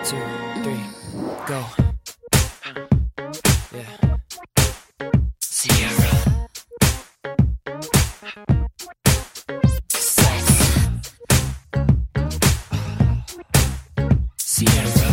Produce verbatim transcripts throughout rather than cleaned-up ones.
two, three, go. Yeah. Sierra. Sex. Sierra.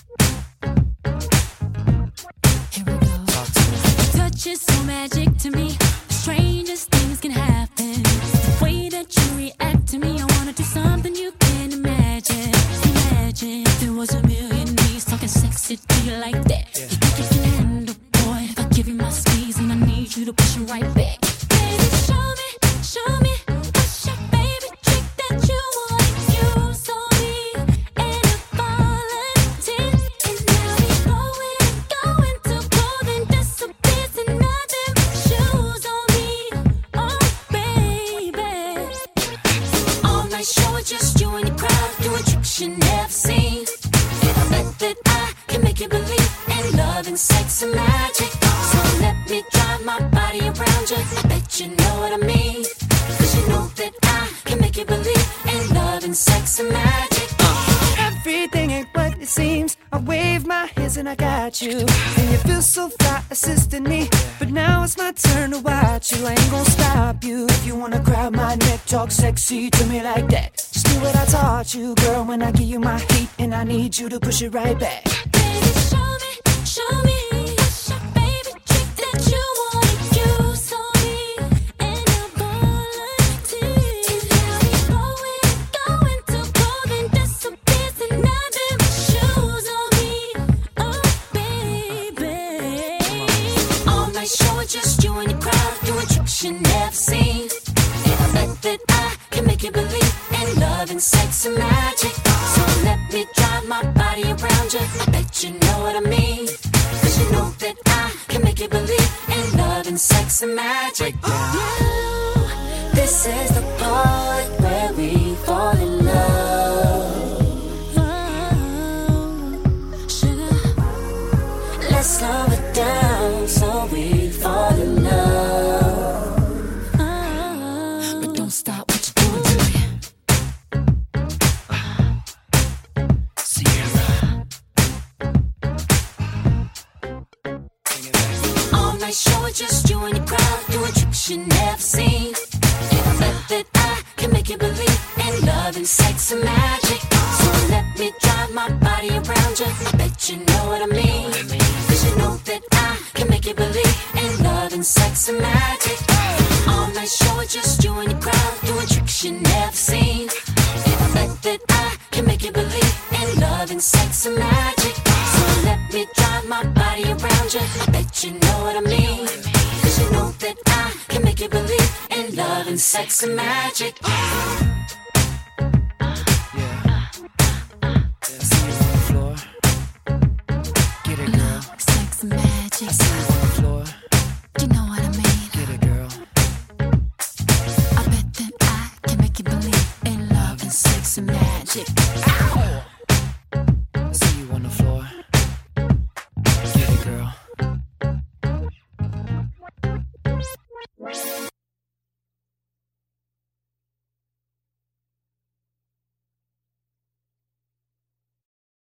Here we go. Talk to me. Touch is so magic to me. The strangest things can happen. The way that you react to me, I wanna do something you can't imagine. Imagine if there was a million knees talking sexy to you like that. Yeah. You think you can handle, boy? If I give you my squeeze and I need you to push it right back. Baby, show me, show me what's your favorite trick that you wanna use on me. And if volunteer, and now we going, going to golden disappears and nothing but shoes on me. Oh, baby. All night show with just you and your crowd doing tricks you never seen. And I bet that I can make you believe in love and sex and magic. So let me drive my body around you. I bet you know what I mean. Cause you know that I can make you believe in love and sex and magic. Everything ain't what it seems. I wave my hands and I got you. And you feel so fly assisting me. But now it's my turn to watch you. I ain't gonna stop you. If you wanna grab my neck, talk sexy to me like that. Just do what I taught you, girl, when I give you my heat. And I need you to push it right back. Baby, show me, show me what's your favorite trick that you wanna use on me. And I'll volunteer. And now we going, going to golden disappears and nothing but shoes on me. Oh, baby. All night show with just you and your crowd doing tricks you never seen. And I bet that I can make you believe in love and sex and magic. So let me drive my body around you. I bet you know what I mean. Cause you know that I can make you believe in love and sex and magic. Now, this is the part where we fall in love. Oh, sugar, let's slow it down so we fall in love. Oh, but don't stop what you're doing to me. Sierra. Sing it back. All night show with just you and your crowd doing tricks you never seen. And I bet that I can make you believe in love and sex and magic. So let me drive my body around you. I bet you know what I mean. Cause you know that I can make you believe in love and sex and magic. All night show with just you and your crowd doing tricks you never seen. And I bet that I can make you believe in love and sex and magic. So let me drive my body around you. I bet you know what I mean. Cause you know that I can make you believe in love and sex and magic. Yeah. Yeah, I see you on the floor. Get it, girl. Sex and magic. I see you on the floor.